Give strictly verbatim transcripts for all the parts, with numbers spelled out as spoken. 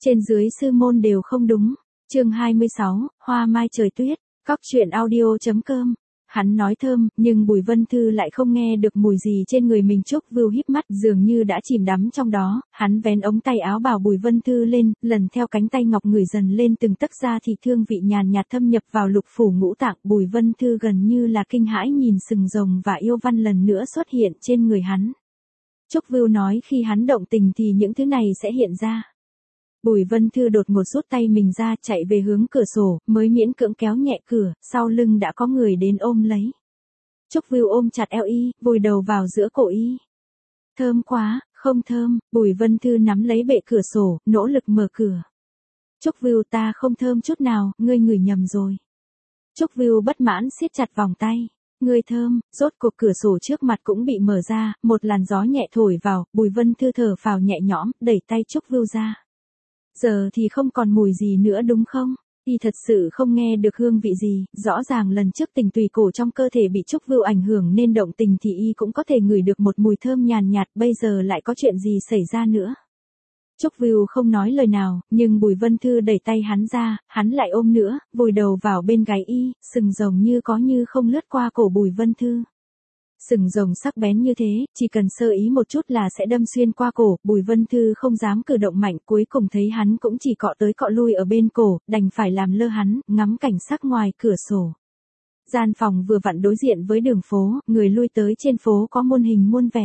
Trên dưới sư môn đều không đúng. Chương hai mươi sáu, Hoa mai trời tuyết. Cóc truyện audio chấm com. Hắn nói thơm, nhưng Bùi Vân Thư lại không nghe được mùi gì trên người mình. Trúc Vưu híp mắt, dường như đã chìm đắm trong đó, hắn vén ống tay áo bảo Bùi Vân Thư lên, lần theo cánh tay ngọc ngửi dần lên từng tấc da thịt, thương vị nhàn nhạt thâm nhập vào lục phủ ngũ tạng. Bùi Vân Thư gần như là kinh hãi nhìn sừng rồng và yêu văn lần nữa xuất hiện trên người hắn. Trúc Vưu nói khi hắn động tình thì những thứ này sẽ hiện ra. Bùi Vân Thư đột ngột rút tay mình ra, chạy về hướng cửa sổ, mới miễn cưỡng kéo nhẹ cửa, sau lưng đã có người đến ôm lấy. Trúc Vưu ôm chặt eo y, vùi đầu vào giữa cổ y. Thơm quá, không thơm. Bùi Vân Thư nắm lấy bệ cửa sổ, nỗ lực mở cửa. Trúc Vưu, ta không thơm chút nào, ngươi ngửi nhầm rồi. Trúc Vưu bất mãn siết chặt vòng tay. Ngươi thơm. Rốt cuộc cửa sổ trước mặt cũng bị mở ra, một làn gió nhẹ thổi vào, Bùi Vân Thư thở phào nhẹ nhõm, đẩy tay Trúc Vưu ra. Giờ thì không còn mùi gì nữa đúng không? Y thật sự không nghe được hương vị gì, rõ ràng lần trước tình tùy cổ trong cơ thể bị Trúc Vưu ảnh hưởng nên động tình thì Y cũng có thể ngửi được một mùi thơm nhàn nhạt, bây giờ lại có chuyện gì xảy ra nữa? Trúc Vưu không nói lời nào, nhưng Bùi Vân Thư đẩy tay hắn ra, hắn lại ôm nữa, vùi đầu vào bên gáy Y, sừng rồng như có như không lướt qua cổ Bùi Vân Thư. Sừng rồng sắc bén như thế, chỉ cần sơ ý một chút là sẽ đâm xuyên qua cổ. Bùi Vân Thư không dám cử động mạnh, cuối cùng thấy hắn cũng chỉ cọ tới cọ lui ở bên cổ, đành phải làm lơ hắn, ngắm cảnh sắc ngoài cửa sổ. Gian phòng vừa vặn đối diện với đường phố, người lui tới trên phố có muôn hình muôn vẻ.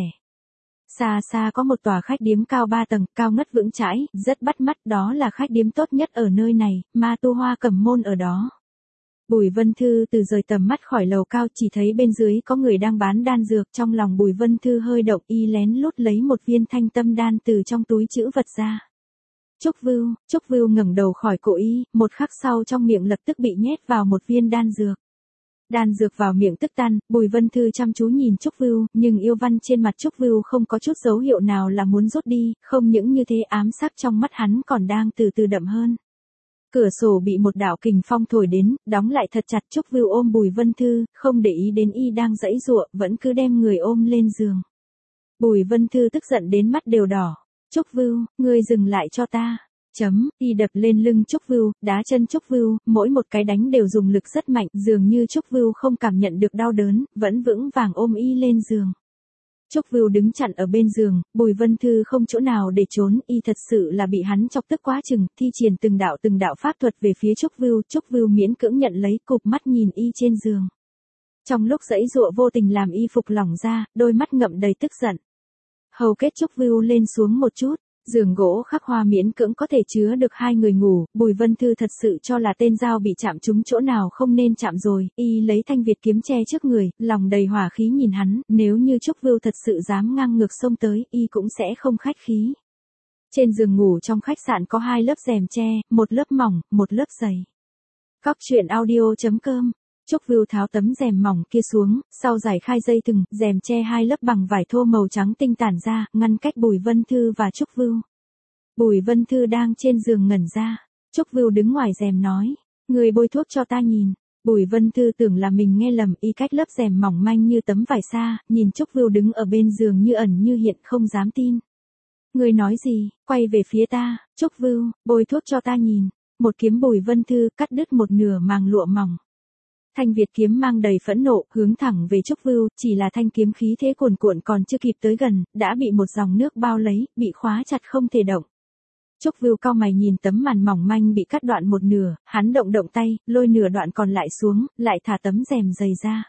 Xa xa có một tòa khách điếm cao ba tầng, cao ngất vững chãi, rất bắt mắt, đó là khách điếm tốt nhất ở nơi này, Ma Tu Hoa Cầm Môn ở đó. Bùi Vân Thư từ rời tầm mắt khỏi lầu cao, chỉ thấy bên dưới có người đang bán đan dược, trong lòng Bùi Vân Thư hơi động, Y lén lút lấy một viên thanh tâm đan từ trong túi trữ vật ra. Trúc Vưu. Trúc Vưu ngẩng đầu khỏi cổ Y, một khắc sau trong miệng lập tức bị nhét vào một viên đan dược. Đan dược vào miệng tức tan, Bùi Vân Thư chăm chú nhìn Trúc Vưu, nhưng yêu văn trên mặt Trúc Vưu không có chút dấu hiệu nào là muốn rút đi, không những như thế ám sắc trong mắt hắn còn đang từ từ đậm hơn. Cửa sổ bị một đạo kình phong thổi đến, đóng lại thật chặt. Trúc Vưu ôm Bùi Vân Thư, không để ý đến Y đang giãy giụa, vẫn cứ đem người ôm lên giường. Bùi Vân Thư tức giận đến mắt đều đỏ. Trúc Vưu, ngươi dừng lại cho ta. Chấm, Y đập lên lưng Trúc Vưu, đá chân Trúc Vưu, mỗi một cái đánh đều dùng lực rất mạnh, dường như Trúc Vưu không cảm nhận được đau đớn, vẫn vững vàng ôm Y lên giường. Trúc Vưu đứng chặn ở bên giường, Bùi Vân Thư không chỗ nào để trốn, Y thật sự là bị hắn chọc tức quá chừng, thi triển từng đạo từng đạo pháp thuật về phía Trúc Vưu. Trúc Vưu miễn cưỡng nhận lấy, cụp mắt nhìn Y trên giường. Trong lúc giãy giụa vô tình làm Y phục lỏng ra, đôi mắt ngậm đầy tức giận. Hầu kết Trúc Vưu lên xuống một chút, giường gỗ khắc hoa miễn cưỡng có thể chứa được hai người ngủ. Bùi Vân Thư thật sự cho là tên dao bị chạm trúng chỗ nào không nên chạm rồi. Y lấy thanh Việt kiếm che trước người, lòng đầy hỏa khí nhìn hắn, nếu như Trúc Vưu thật sự dám ngang ngược xông tới, Y cũng sẽ không khách khí. Trên giường ngủ trong khách sạn có hai lớp rèm che, một lớp mỏng, một lớp dày. Cóc truyện audio chấm com. Trúc Vưu tháo tấm rèm mỏng kia xuống, sau giải khai dây thừng, rèm che hai lớp bằng vải thô màu trắng tinh tản ra, ngăn cách Bùi Vân Thư và Trúc Vưu. Bùi Vân Thư đang trên giường ngẩn ra. Trúc Vưu đứng ngoài rèm nói, người bôi thuốc cho ta nhìn. Bùi Vân Thư tưởng là mình nghe lầm, Y cách lớp rèm mỏng manh như tấm vải xa, nhìn Trúc Vưu đứng ở bên giường như ẩn như hiện, không dám tin. Người nói gì? Quay về phía ta. Trúc Vưu, bôi thuốc cho ta nhìn. Một kiếm Bùi Vân Thư cắt đứt một nửa màng lụa mỏng. Thanh Việt kiếm mang đầy phẫn nộ, hướng thẳng về Trúc Vưu, chỉ là thanh kiếm khí thế cuồn cuộn còn chưa kịp tới gần, đã bị một dòng nước bao lấy, bị khóa chặt không thể động. Trúc Vưu cau mày nhìn tấm màn mỏng manh bị cắt đoạn một nửa, hắn động động tay, lôi nửa đoạn còn lại xuống, lại thả tấm rèm dày ra.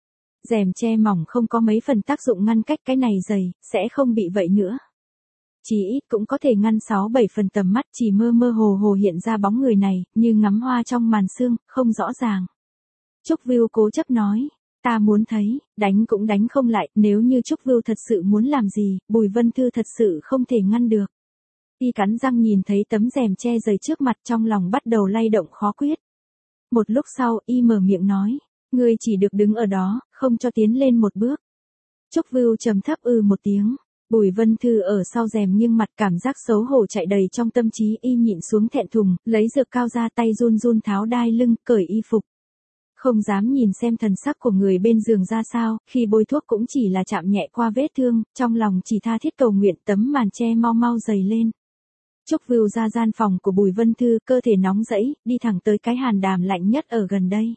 Rèm che mỏng không có mấy phần tác dụng ngăn cách, cái này dày, sẽ không bị vậy nữa. Chỉ ít cũng có thể ngăn sáu bảy phần tầm mắt, chỉ mơ mơ hồ hồ hiện ra bóng người này, như ngắm hoa trong màn sương, không rõ ràng. Trúc Vưu cố chấp nói, ta muốn thấy, đánh cũng đánh không lại, nếu như Trúc Vưu thật sự muốn làm gì, Bùi Vân Thư thật sự không thể ngăn được. Y cắn răng nhìn thấy tấm rèm che dày trước mặt, trong lòng bắt đầu lay động khó quyết. Một lúc sau, Y mở miệng nói, ngươi chỉ được đứng ở đó, không cho tiến lên một bước. Trúc Vưu trầm thấp ư một tiếng. Bùi Vân Thư ở sau rèm nghiêng mặt, cảm giác xấu hổ chạy đầy trong tâm trí. Y nhịn xuống thẹn thùng, lấy dược cao ra, tay run run tháo đai lưng, cởi y phục. Không dám nhìn xem thần sắc của người bên giường ra sao, khi bôi thuốc cũng chỉ là chạm nhẹ qua vết thương, trong lòng chỉ tha thiết cầu nguyện tấm màn che mau mau dày lên. Trúc Vưu ra gian phòng của Bùi Vân Thư, cơ thể nóng rẫy, đi thẳng tới cái hàn đàm lạnh nhất ở gần đây.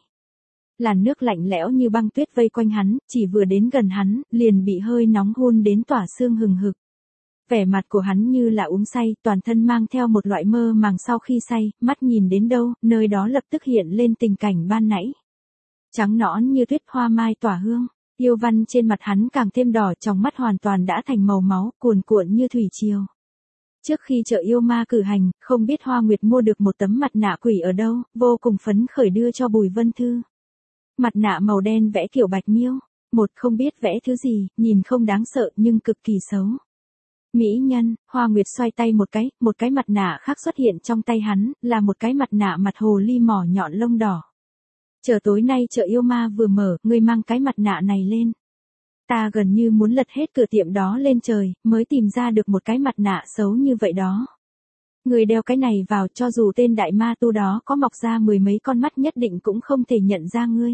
Làn nước lạnh lẽo như băng tuyết vây quanh hắn, chỉ vừa đến gần hắn, liền bị hơi nóng hun đến tỏa xương hừng hực. Vẻ mặt của hắn như là uống say, toàn thân mang theo một loại mơ màng sau khi say, mắt nhìn đến đâu, nơi đó lập tức hiện lên tình cảnh ban nãy. Trắng nõn như tuyết, hoa mai tỏa hương, yêu văn trên mặt hắn càng thêm đỏ, trong mắt hoàn toàn đã thành màu máu, cuồn cuộn như thủy triều. Trước khi chợ yêu ma cử hành, không biết Hoa Nguyệt mua được một tấm mặt nạ quỷ ở đâu, vô cùng phấn khởi đưa cho Bùi Vân Thư. Mặt nạ màu đen vẽ kiểu bạch miêu, một không biết vẽ thứ gì, nhìn không đáng sợ nhưng cực kỳ xấu. Mỹ nhân, Hoa Nguyệt xoay tay một cái, một cái mặt nạ khác xuất hiện trong tay hắn, là một cái mặt nạ mặt hồ ly mỏ nhọn lông đỏ. Chờ tối nay chợ yêu ma vừa mở, ngươi mang cái mặt nạ này lên. Ta gần như muốn lật hết cửa tiệm đó lên trời, mới tìm ra được một cái mặt nạ xấu như vậy đó. Người đeo cái này vào, cho dù tên đại ma tu đó có mọc ra mười mấy con mắt nhất định cũng không thể nhận ra ngươi.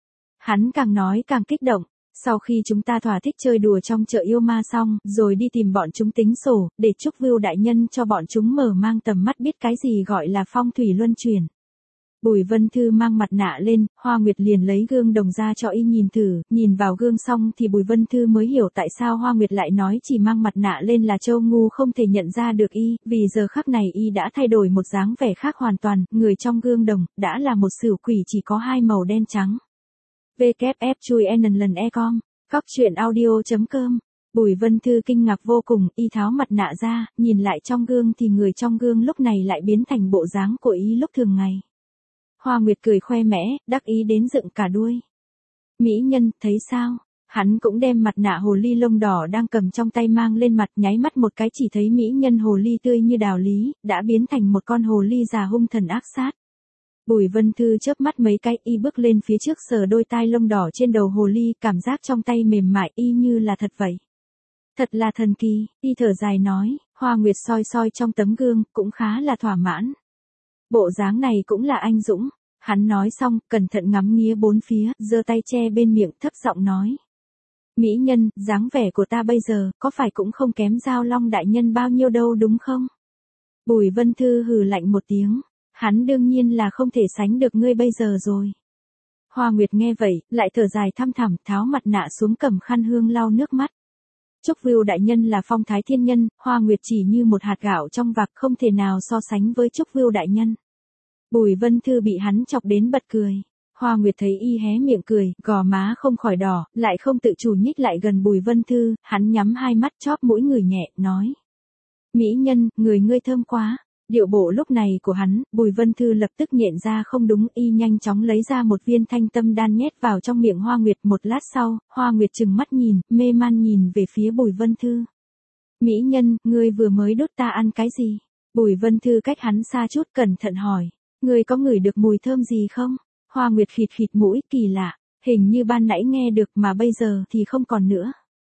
Hắn càng nói càng kích động. Sau khi chúng ta thỏa thích chơi đùa trong chợ yêu ma xong, rồi đi tìm bọn chúng tính sổ, để Trúc Vưu đại nhân cho bọn chúng mở mang tầm mắt biết cái gì gọi là phong thủy luân chuyển. Bùi Vân Thư mang mặt nạ lên, Hoa Nguyệt liền lấy gương đồng ra cho y nhìn thử, nhìn vào gương xong thì Bùi Vân Thư mới hiểu tại sao Hoa Nguyệt lại nói chỉ mang mặt nạ lên là Châu ngu không thể nhận ra được y, vì giờ khắc này y đã thay đổi một dáng vẻ khác hoàn toàn, người trong gương đồng, đã là một sửu quỷ chỉ có hai màu đen trắng. vê kép ép chui n lần e com, cóc truyện audio chấm com. Bùi Vân Thư kinh ngạc vô cùng, y tháo mặt nạ ra, nhìn lại trong gương thì người trong gương lúc này lại biến thành bộ dáng của y lúc thường ngày. Hoa Nguyệt cười khoe mẽ, đắc ý đến dựng cả đuôi. Mỹ nhân, thấy sao? Hắn cũng đem mặt nạ hồ ly lông đỏ đang cầm trong tay mang lên mặt, nháy mắt một cái chỉ thấy mỹ nhân hồ ly tươi như đào lý, đã biến thành một con hồ ly già hung thần ác sát. Bùi Vân Thư chớp mắt mấy cái, y bước lên phía trước sờ đôi tai lông đỏ trên đầu hồ ly, cảm giác trong tay mềm mại y như là thật vậy. Thật là thần kỳ, y thở dài nói, Hoa Nguyệt soi soi trong tấm gương, cũng khá là thỏa mãn. Bộ dáng này cũng là anh dũng. Hắn nói xong, cẩn thận ngắm nghía bốn phía, giơ tay che bên miệng, thấp giọng nói. Mỹ nhân, dáng vẻ của ta bây giờ, có phải cũng không kém Giao Long đại nhân bao nhiêu đâu đúng không? Bùi Vân Thư hừ lạnh một tiếng. Hắn đương nhiên là không thể sánh được ngươi bây giờ rồi. Hoa Nguyệt nghe vậy, lại thở dài thăm thẳm, tháo mặt nạ xuống cầm khăn hương lau nước mắt. Trúc Vưu đại nhân là phong thái thiên nhân, Hoa Nguyệt chỉ như một hạt gạo trong vạc, không thể nào so sánh với Trúc Vưu đại nhân. Bùi Vân Thư bị hắn chọc đến bật cười. Hoa Nguyệt thấy y hé miệng cười, gò má không khỏi đỏ, lại không tự chủ nhích lại gần Bùi Vân Thư, hắn nhắm hai mắt chóp mũi người nhẹ, nói. Mỹ nhân, người ngươi thơm quá. Điệu bộ lúc này của hắn, Bùi Vân Thư lập tức nhận ra không đúng, y nhanh chóng lấy ra một viên thanh tâm đan nhét vào trong miệng Hoa Nguyệt. Một lát sau, Hoa Nguyệt trừng mắt nhìn, mê man nhìn về phía Bùi Vân Thư. Mỹ nhân, ngươi vừa mới đút ta ăn cái gì? Bùi Vân Thư cách hắn xa chút cẩn thận hỏi. Ngươi có ngửi được mùi thơm gì không? Hoa Nguyệt khịt khịt mũi, kỳ lạ, hình như ban nãy nghe được mà bây giờ thì không còn nữa.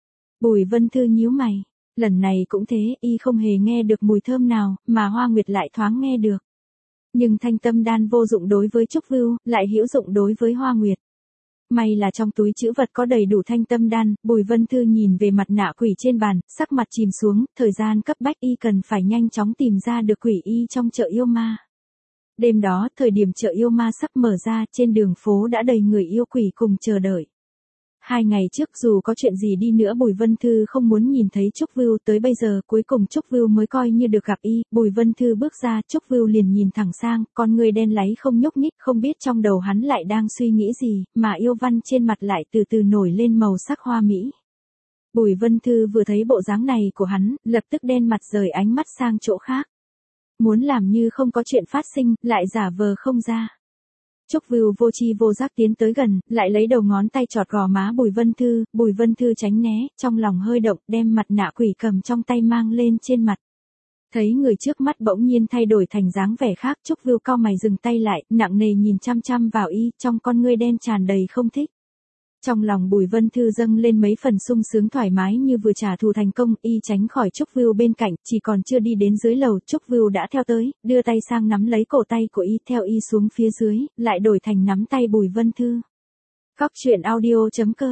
Bùi Vân Thư nhíu mày. Lần này cũng thế, y không hề nghe được mùi thơm nào, mà Hoa Nguyệt lại thoáng nghe được. Nhưng thanh tâm đan vô dụng đối với Trúc Vưu, lại hữu dụng đối với Hoa Nguyệt. May là trong túi trữ vật có đầy đủ thanh tâm đan, Bùi Vân Thư nhìn về mặt nạ quỷ trên bàn, sắc mặt chìm xuống, thời gian cấp bách y cần phải nhanh chóng tìm ra được quỷ y trong chợ yêu ma. Đêm đó, thời điểm chợ yêu ma sắp mở ra, trên đường phố đã đầy người yêu quỷ cùng chờ đợi. Hai ngày trước dù có chuyện gì đi nữa Bùi Vân Thư không muốn nhìn thấy Trúc Vưu, tới bây giờ cuối cùng Trúc Vưu mới coi như được gặp y. Bùi Vân Thư bước ra, Trúc Vưu liền nhìn thẳng sang, con người đen láy không nhúc nhích, không biết trong đầu hắn lại đang suy nghĩ gì, mà yêu văn trên mặt lại từ từ nổi lên màu sắc hoa mỹ. Bùi Vân Thư vừa thấy bộ dáng này của hắn, lập tức đen mặt rời ánh mắt sang chỗ khác. Muốn làm như không có chuyện phát sinh, lại giả vờ không ra. Trúc Vưu vô chi vô giác tiến tới gần, lại lấy đầu ngón tay chọt gò má Bùi Vân Thư, Bùi Vân Thư tránh né, trong lòng hơi động, đem mặt nạ quỷ cầm trong tay mang lên trên mặt. Thấy người trước mắt bỗng nhiên thay đổi thành dáng vẻ khác, Trúc Vưu cau mày dừng tay lại, nặng nề nhìn chăm chăm vào y, trong con ngươi đen tràn đầy không thích. Trong lòng Bùi Vân Thư dâng lên mấy phần sung sướng thoải mái như vừa trả thù thành công, y tránh khỏi Trúc Vưu bên cạnh, chỉ còn chưa đi đến dưới lầu, Trúc Vưu đã theo tới, đưa tay sang nắm lấy cổ tay của y, theo y xuống phía dưới, lại đổi thành nắm tay Bùi Vân Thư. Cóc truyện audio chấm com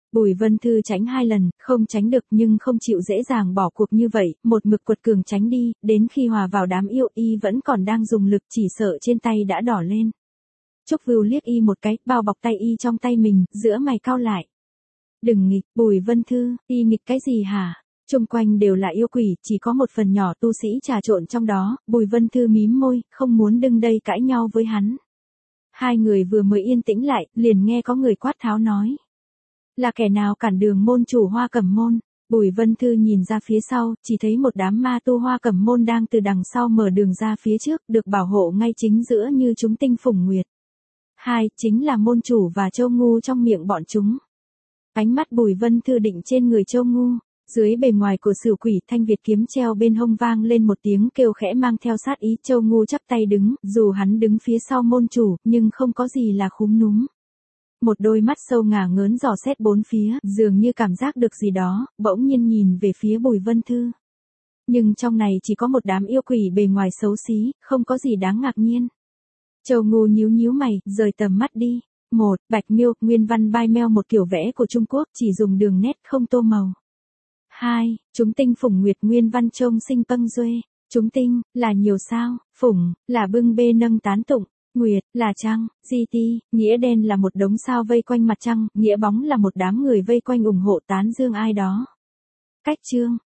Bùi Vân Thư tránh hai lần, không tránh được nhưng không chịu dễ dàng bỏ cuộc như vậy, một mực quật cường tránh đi, đến khi hòa vào đám yêu y vẫn còn đang dùng lực chỉ sợ trên tay đã đỏ lên. Trúc Vưu liếc y một cái, bao bọc tay y trong tay mình, giữa mày cau lại. Đừng nghịch, Bùi Vân Thư, y nghịch cái gì hả? Xung quanh đều là yêu quỷ, chỉ có một phần nhỏ tu sĩ trà trộn trong đó, Bùi Vân Thư mím môi, không muốn đứng đây cãi nhau với hắn. Hai người vừa mới yên tĩnh lại, liền nghe có người quát tháo nói. Là kẻ nào cản đường môn chủ Hoa Cẩm Môn? Bùi Vân Thư nhìn ra phía sau, chỉ thấy một đám ma tu Hoa Cẩm Môn đang từ đằng sau mở đường ra phía trước, được bảo hộ ngay chính giữa như chúng tinh phùng nguyệt. Hai, chính là môn chủ và Châu Ngu trong miệng bọn chúng. Ánh mắt Bùi Vân Thư định trên người Châu Ngu, dưới bề ngoài của Sửu Quỷ thanh Việt kiếm treo bên hông vang lên một tiếng kêu khẽ mang theo sát ý. Châu Ngu chắp tay đứng, dù hắn đứng phía sau môn chủ, nhưng không có gì là khúm núm. Một đôi mắt sâu ngả ngớn dò xét bốn phía, dường như cảm giác được gì đó, bỗng nhiên nhìn về phía Bùi Vân Thư. Nhưng trong này chỉ có một đám yêu quỷ bề ngoài xấu xí, không có gì đáng ngạc nhiên. Châu Ngu nhíu nhíu mày, rời tầm mắt đi. Một, Bạch Miêu, nguyên văn bai meo một kiểu vẽ của Trung Quốc, chỉ dùng đường nét không tô màu. Hai, chúng tinh phủng nguyệt nguyên văn trông sinh pâng duê. Chúng tinh, là nhiều sao, phủng, là bưng bê nâng tán tụng. Nguyệt, là trăng, di ti, nghĩa đen là một đống sao vây quanh mặt trăng, nghĩa bóng là một đám người vây quanh ủng hộ tán dương ai đó. Cách chương,